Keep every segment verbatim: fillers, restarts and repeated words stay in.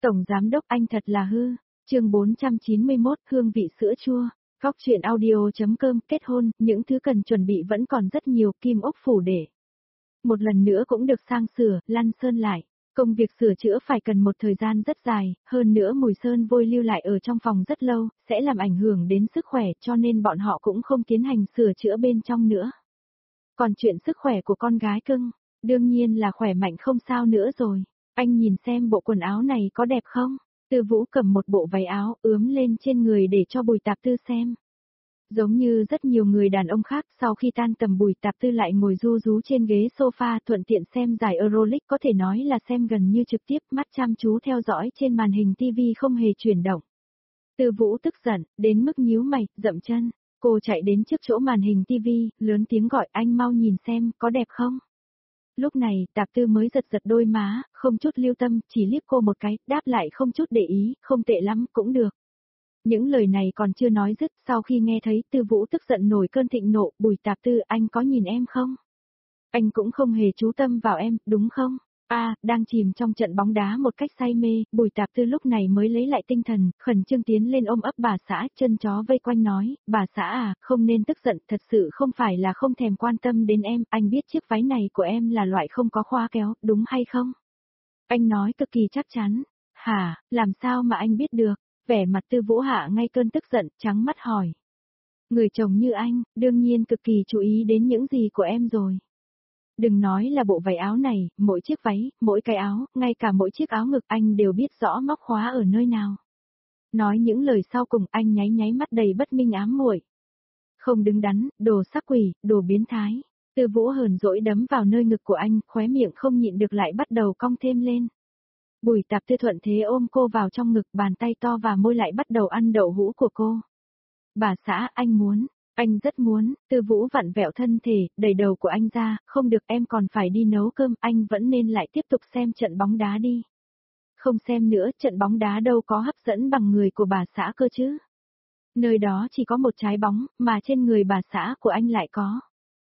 Tổng giám đốc anh thật là hư. Chương bốn trăm chín mươi mốt, hương vị sữa chua. Góc truyện audio.com. Kết hôn, những thứ cần chuẩn bị vẫn còn rất nhiều, kim ốc phủ để một lần nữa cũng được sang sửa, lăn sơn lại. Công việc sửa chữa phải cần một thời gian rất dài, hơn nữa mùi sơn vôi lưu lại ở trong phòng rất lâu, sẽ làm ảnh hưởng đến sức khỏe, cho nên bọn họ cũng không tiến hành sửa chữa bên trong nữa. Còn chuyện sức khỏe của con gái cưng, đương nhiên là khỏe mạnh không sao nữa rồi. Anh nhìn xem bộ quần áo này có đẹp không? Tư Vũ cầm một bộ váy áo ướm lên trên người để cho Bùi Tạp Tư xem. Giống như rất nhiều người đàn ông khác, sau khi tan tầm Bùi Tạp Tư lại ngồi ru rú trên ghế sofa thuận tiện xem giải Euroleague, có thể nói là xem gần như trực tiếp, mắt chăm chú theo dõi trên màn hình tivi không hề chuyển động. Tư Vũ tức giận, đến mức nhíu mày, dậm chân. Cô chạy đến trước chỗ màn hình tivi, lớn tiếng gọi anh mau nhìn xem, có đẹp không? Lúc này, Tạp Tư mới giật giật đôi má, không chút lưu tâm, chỉ liếc cô một cái, đáp lại không chút để ý, không tệ lắm, cũng được. Những lời này còn chưa nói dứt, sau khi nghe thấy Tư Vũ tức giận nổi cơn thịnh nộ, Bùi Tạp Tư, anh có nhìn em không? Anh cũng không hề chú tâm vào em, đúng không? À, đang chìm trong trận bóng đá một cách say mê, Bùi Tạp Tư lúc này mới lấy lại tinh thần, khẩn trương tiến lên ôm ấp bà xã, chân chó vây quanh nói, bà xã à, không nên tức giận, thật sự không phải là không thèm quan tâm đến em, anh biết chiếc váy này của em là loại không có khóa kéo, đúng hay không? Anh nói cực kỳ chắc chắn. Hả, làm sao mà anh biết được? Vẻ mặt Tư Vũ hạ ngay cơn tức giận, trắng mắt hỏi. Người chồng như anh, đương nhiên cực kỳ chú ý đến những gì của em rồi. Đừng nói là bộ váy áo này, mỗi chiếc váy, mỗi cái áo, ngay cả mỗi chiếc áo ngực anh đều biết rõ móc khóa ở nơi nào. Nói những lời sau cùng anh nháy nháy mắt đầy bất minh ám muội. Không đứng đắn, đồ sắc quỷ, đồ biến thái. Tư Vũ hờn dỗi đấm vào nơi ngực của anh, khóe miệng không nhịn được lại bắt đầu cong thêm lên. Bùi Tạp Tư thuận thế ôm cô vào trong ngực, bàn tay to và môi lại bắt đầu ăn đậu hũ của cô. Bà xã, anh muốn, anh rất muốn. Tư Vũ vặn vẹo thân thể, đẩy đầu của anh ra, không được, em còn phải đi nấu cơm, anh vẫn nên lại tiếp tục xem trận bóng đá đi. Không xem nữa, trận bóng đá đâu có hấp dẫn bằng người của bà xã cơ chứ. Nơi đó chỉ có một trái bóng, mà trên người bà xã của anh lại có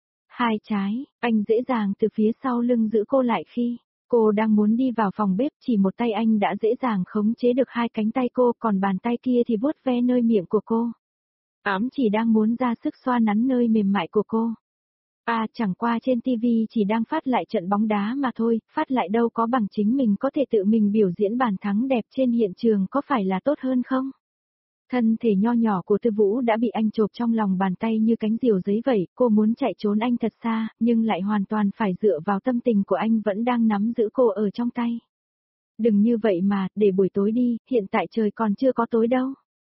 hai trái. Anh dễ dàng từ phía sau lưng giữ cô lại khi cô đang muốn đi vào phòng bếp, chỉ một tay anh đã dễ dàng khống chế được hai cánh tay cô, còn bàn tay kia thì vuốt ve nơi miệng của cô. Ám chỉ đang muốn ra sức xoa nắn nơi mềm mại của cô. À, chẳng qua trên tivi chỉ đang phát lại trận bóng đá mà thôi, phát lại đâu có bằng chính mình có thể tự mình biểu diễn bàn thắng đẹp trên hiện trường, có phải là tốt hơn không? Thân thể nho nhỏ của Tư Vũ đã bị anh chộp trong lòng bàn tay như cánh diều giấy vậy, cô muốn chạy trốn anh thật xa, nhưng lại hoàn toàn phải dựa vào tâm tình của anh vẫn đang nắm giữ cô ở trong tay. Đừng như vậy mà, để buổi tối đi, hiện tại trời còn chưa có tối đâu.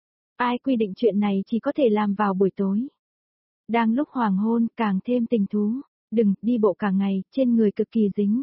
Ai quy định chuyện này chỉ có thể làm vào buổi tối. Đang lúc hoàng hôn, càng thêm tình thú. Đừng, đi bộ cả ngày, trên người cực kỳ dính.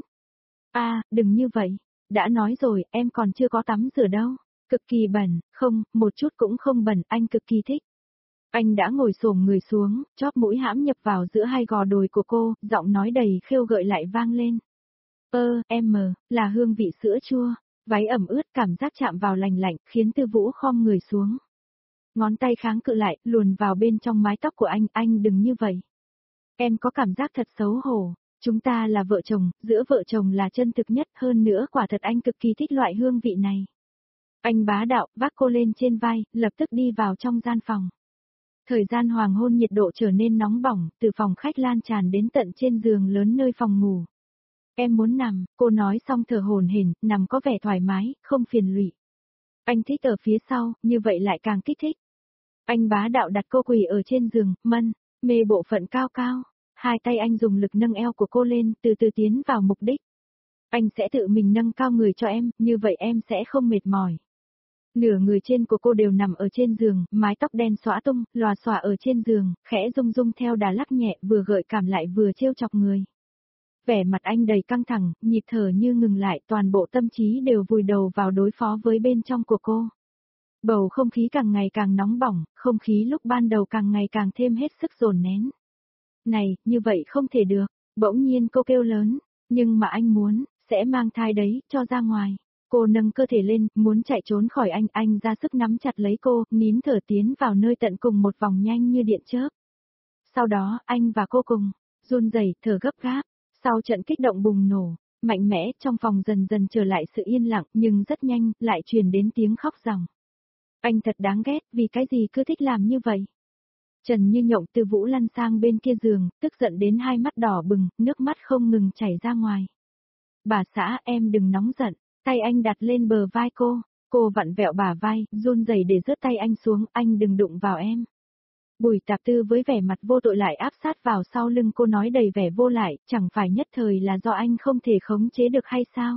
À, đừng như vậy. Đã nói rồi, em còn chưa có tắm rửa đâu. Cực kỳ bẩn, không, một chút cũng không bẩn, anh cực kỳ thích. Anh đã ngồi xổm người xuống, chóp mũi hãm nhập vào giữa hai gò đồi của cô, giọng nói đầy khêu gợi lại vang lên. Ơ, em mờ, là hương vị sữa chua. Váy ẩm ướt, cảm giác chạm vào lành lạnh, khiến Tư Vũ khom người xuống. Ngón tay kháng cự lại, luồn vào bên trong mái tóc của anh, anh đừng như vậy. Em có cảm giác thật xấu hổ, chúng ta là vợ chồng, giữa vợ chồng là chân thực nhất, hơn nữa quả thật anh cực kỳ thích loại hương vị này. Anh bá đạo, vác cô lên trên vai, lập tức đi vào trong gian phòng. Thời gian hoàng hôn nhiệt độ trở nên nóng bỏng, từ phòng khách lan tràn đến tận trên giường lớn nơi phòng ngủ. Em muốn nằm, cô nói xong thở hổn hển, nằm có vẻ thoải mái, không phiền lụy. Anh thích ở phía sau, như vậy lại càng kích thích. Anh bá đạo đặt cô quỳ ở trên giường, mân, mê bộ phận cao cao. Hai tay anh dùng lực nâng eo của cô lên, từ từ tiến vào mục đích. Anh sẽ tự mình nâng cao người cho em, như vậy em sẽ không mệt mỏi. Nửa người trên của cô đều nằm ở trên giường, mái tóc đen xõa tung, lòa xòa ở trên giường, khẽ rung rung theo đà lắc nhẹ, vừa gợi cảm lại vừa trêu chọc người. Vẻ mặt anh đầy căng thẳng, nhịp thở như ngừng lại, toàn bộ tâm trí đều vùi đầu vào đối phó với bên trong của cô. Bầu không khí càng ngày càng nóng bỏng, không khí lúc ban đầu càng ngày càng thêm hết sức dồn nén. Này, như vậy không thể được, bỗng nhiên cô kêu lớn, nhưng mà anh muốn, sẽ mang thai đấy, cho ra ngoài. Cô nâng cơ thể lên, muốn chạy trốn khỏi anh, anh ra sức nắm chặt lấy cô, nín thở tiến vào nơi tận cùng một vòng nhanh như điện chớp. Sau đó, anh và cô cùng, run rẩy, thở gấp gáp, sau trận kích động bùng nổ, Mạnh mẽ, trong phòng dần dần trở lại sự yên lặng, nhưng rất nhanh, lại truyền đến tiếng khóc ròng. Anh thật đáng ghét, vì cái gì cứ thích làm như vậy? Trần Như Nhộng Từ Vũ lăn sang bên kia giường, tức giận đến hai mắt đỏ bừng, nước mắt không ngừng chảy ra ngoài. Bà xã, em đừng nóng giận, tay anh đặt lên bờ vai cô, cô vặn vẹo bả vai, run rẩy để rớt tay anh xuống, anh đừng đụng vào em. Bùi Tạp Tư với vẻ mặt vô tội lại áp sát vào sau lưng cô nói đầy vẻ vô lại, chẳng phải nhất thời là do anh không thể khống chế được hay sao?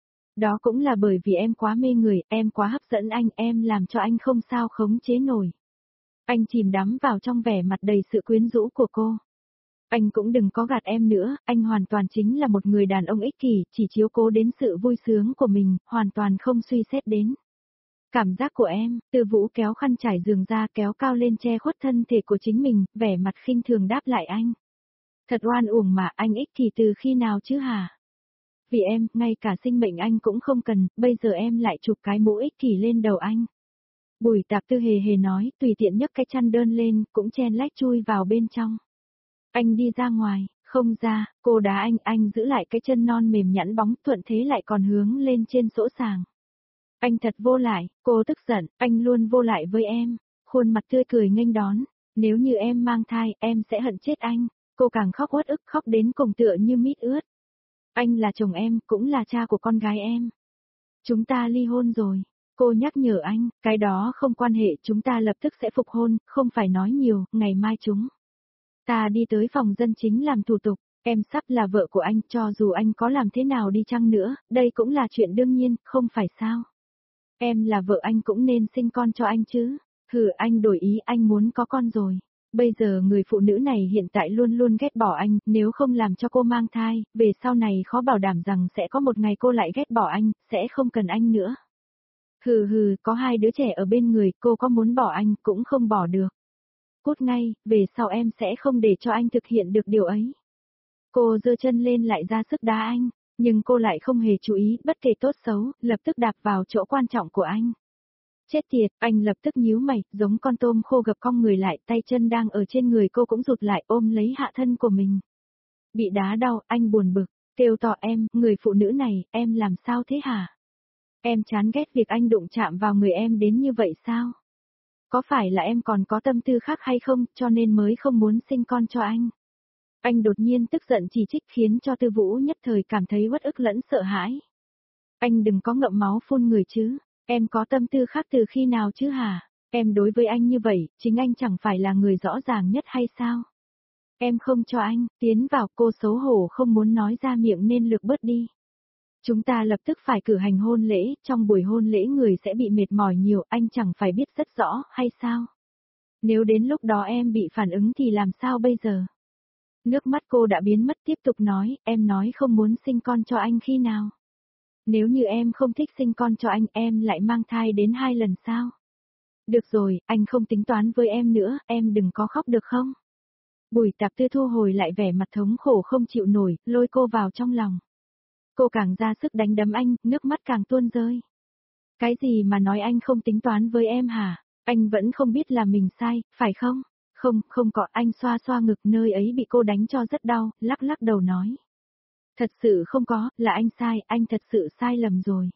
Đó cũng là bởi vì em quá mê người, em quá hấp dẫn anh, em làm cho anh không sao khống chế nổi. Anh chìm đắm vào trong vẻ mặt đầy sự quyến rũ của cô. Anh cũng đừng có gạt em nữa, anh hoàn toàn chính là một người đàn ông ích kỷ, chỉ chiếu cố đến sự vui sướng của mình, hoàn toàn không suy xét đến cảm giác của em. Từ Vũ kéo khăn trải giường ra, kéo cao lên che khuất thân thể của chính mình, vẻ mặt khinh thường đáp lại anh. Thật oan uổng mà, anh ích kỷ từ khi nào chứ hả? Vì em, ngay cả sinh mệnh anh cũng không cần, bây giờ em lại chụp cái mũ ích kỷ lên đầu anh. Bùi Tạp Tư hề hề nói, tùy tiện nhấc cái chăn đơn lên, cũng chen lách chui vào bên trong. Anh đi ra ngoài, không ra, cô đá anh, anh giữ lại cái chân non mềm nhẵn bóng, thuận thế lại còn hướng lên trên sỗ sàng. Anh thật vô lại, cô tức giận, anh luôn vô lại với em, khuôn mặt tươi cười nghênh đón, nếu như em mang thai, em sẽ hận chết anh, cô càng khóc uất ức khóc đến cùng tựa như mít ướt. Anh là chồng em, cũng là cha của con gái em. Chúng ta ly hôn rồi. Cô nhắc nhở anh, cái đó không quan hệ, chúng ta lập tức sẽ phục hôn, không phải nói nhiều, ngày mai chúng ta đi tới phòng dân chính làm thủ tục, em sắp là vợ của anh, cho dù anh có làm thế nào đi chăng nữa, đây cũng là chuyện đương nhiên, không phải sao? Em là vợ anh cũng nên sinh con cho anh chứ. Hừ, anh đổi ý, anh muốn có con rồi. Bây giờ người phụ nữ này hiện tại luôn luôn ghét bỏ anh, nếu không làm cho cô mang thai, về sau này khó bảo đảm rằng sẽ có một ngày cô lại ghét bỏ anh, sẽ không cần anh nữa. Hừ hừ, có hai đứa trẻ ở bên người, cô có muốn bỏ anh cũng không bỏ được. Cút ngay, về sau em sẽ không để cho anh thực hiện được điều ấy. Cô giơ chân lên lại ra sức đá anh, nhưng cô lại không hề chú ý, bất kể tốt xấu, lập tức đạp vào chỗ quan trọng của anh. Chết tiệt, anh lập tức nhíu mày, giống con tôm khô gập cong người lại, tay chân đang ở trên người cô cũng rụt lại ôm lấy hạ thân của mình. Bị đá đau, anh buồn bực, kêu to em, người phụ nữ này, em làm sao thế hả? Em chán ghét việc anh đụng chạm vào người em đến như vậy sao? Có phải là em còn có tâm tư khác hay không, cho nên mới không muốn sinh con cho anh? Anh đột nhiên tức giận chỉ trích khiến cho Tư Vũ nhất thời cảm thấy uất ức lẫn sợ hãi. Anh đừng có ngậm máu phun người chứ, em có tâm tư khác từ khi nào chứ hả? Em đối với anh như vậy, chính anh chẳng phải là người rõ ràng nhất hay sao? Em không cho anh, tiến vào, cô xấu hổ không muốn nói ra miệng nên lược bớt đi. Chúng ta lập tức phải cử hành hôn lễ, trong buổi hôn lễ người sẽ bị mệt mỏi nhiều, anh chẳng phải biết rất rõ, hay sao? Nếu đến lúc đó em bị phản ứng thì làm sao bây giờ? Nước mắt cô đã biến mất tiếp tục nói, em nói không muốn sinh con cho anh khi nào? Nếu như em không thích sinh con cho anh, em lại mang thai đến hai lần sao? Được rồi, anh không tính toán với em nữa, em đừng có khóc được không? Bùi Tạp Tư thu hồi lại vẻ mặt thống khổ không chịu nổi, lôi cô vào trong lòng. Cô càng ra sức đánh đấm anh, nước mắt càng tuôn rơi. Cái gì mà nói anh không tính toán với em hả? Anh vẫn không biết là mình sai, phải không? Không, không có, anh xoa xoa ngực nơi ấy bị cô đánh cho rất đau, lắc lắc đầu nói. Thật sự không có, là anh sai, anh thật sự sai lầm rồi.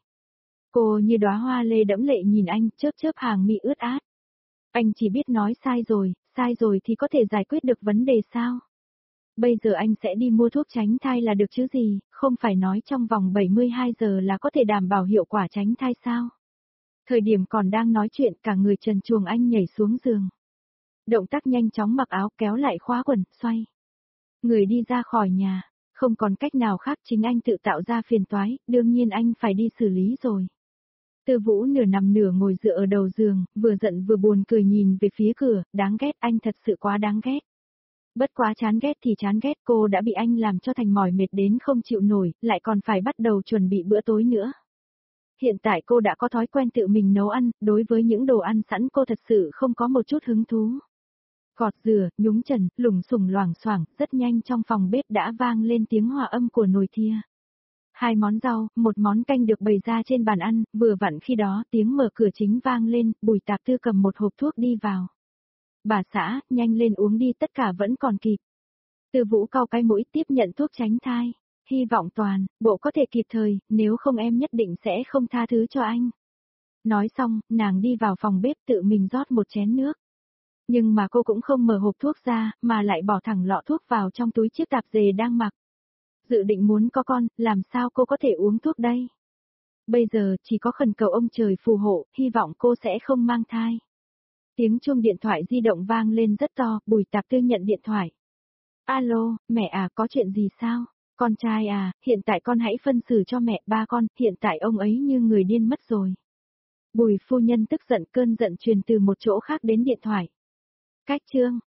Cô như đóa hoa lê đẫm lệ nhìn anh, chớp chớp hàng mi ướt át. Anh chỉ biết nói sai rồi, sai rồi thì có thể giải quyết được vấn đề sao? Bây giờ anh sẽ đi mua thuốc tránh thai là được chứ gì, không phải nói trong vòng bảy mươi hai giờ là có thể đảm bảo hiệu quả tránh thai sao? Thời điểm còn đang nói chuyện cả người trần truồng anh nhảy xuống giường. Động tác nhanh chóng mặc áo kéo lại khóa quần, xoay. Người đi ra khỏi nhà, không còn cách nào khác chính anh tự tạo ra phiền toái, đương nhiên anh phải đi xử lý rồi. Tư Vũ nửa nằm nửa ngồi dựa ở đầu giường, vừa giận vừa buồn cười nhìn về phía cửa, đáng ghét, anh thật sự quá đáng ghét. Bất quá chán ghét thì chán ghét, cô đã bị anh làm cho thành mỏi mệt đến không chịu nổi, lại còn phải bắt đầu chuẩn bị bữa tối nữa. Hiện tại cô đã có thói quen tự mình nấu ăn, đối với những đồ ăn sẵn cô thật sự không có một chút hứng thú. Gọt dừa, nhúng trần, lủng sủng loảng xoảng, rất nhanh trong phòng bếp đã vang lên tiếng hòa âm của nồi thia. Hai món rau, một món canh được bày ra trên bàn ăn, vừa vặn khi đó tiếng mở cửa chính vang lên, Bùi Tạp Tư cầm một hộp thuốc đi vào. Bà xã, nhanh lên uống đi tất cả vẫn còn kịp. Tư Vũ cau cái mũi tiếp nhận thuốc tránh thai. hy vọng toàn, bộ có thể kịp thời, nếu không em nhất định sẽ không tha thứ cho anh. Nói xong, nàng đi vào phòng bếp tự mình rót một chén nước. Nhưng mà cô cũng không mở hộp thuốc ra, mà lại bỏ thẳng lọ thuốc vào trong túi chiếc tạp dề đang mặc. Dự định muốn có con, làm sao cô có thể uống thuốc đây? Bây giờ chỉ có khẩn cầu ông trời phù hộ, hy vọng cô sẽ không mang thai. Tiếng chuông điện thoại di động vang lên rất to, Bùi Tạp Tư nhận điện thoại. Alo, mẹ à, có chuyện gì sao? Con trai à, hiện tại con hãy phân xử cho mẹ, ba con, hiện tại ông ấy như người điên mất rồi. Bùi phu nhân tức giận, cơn giận truyền từ một chỗ khác đến điện thoại. Cách chương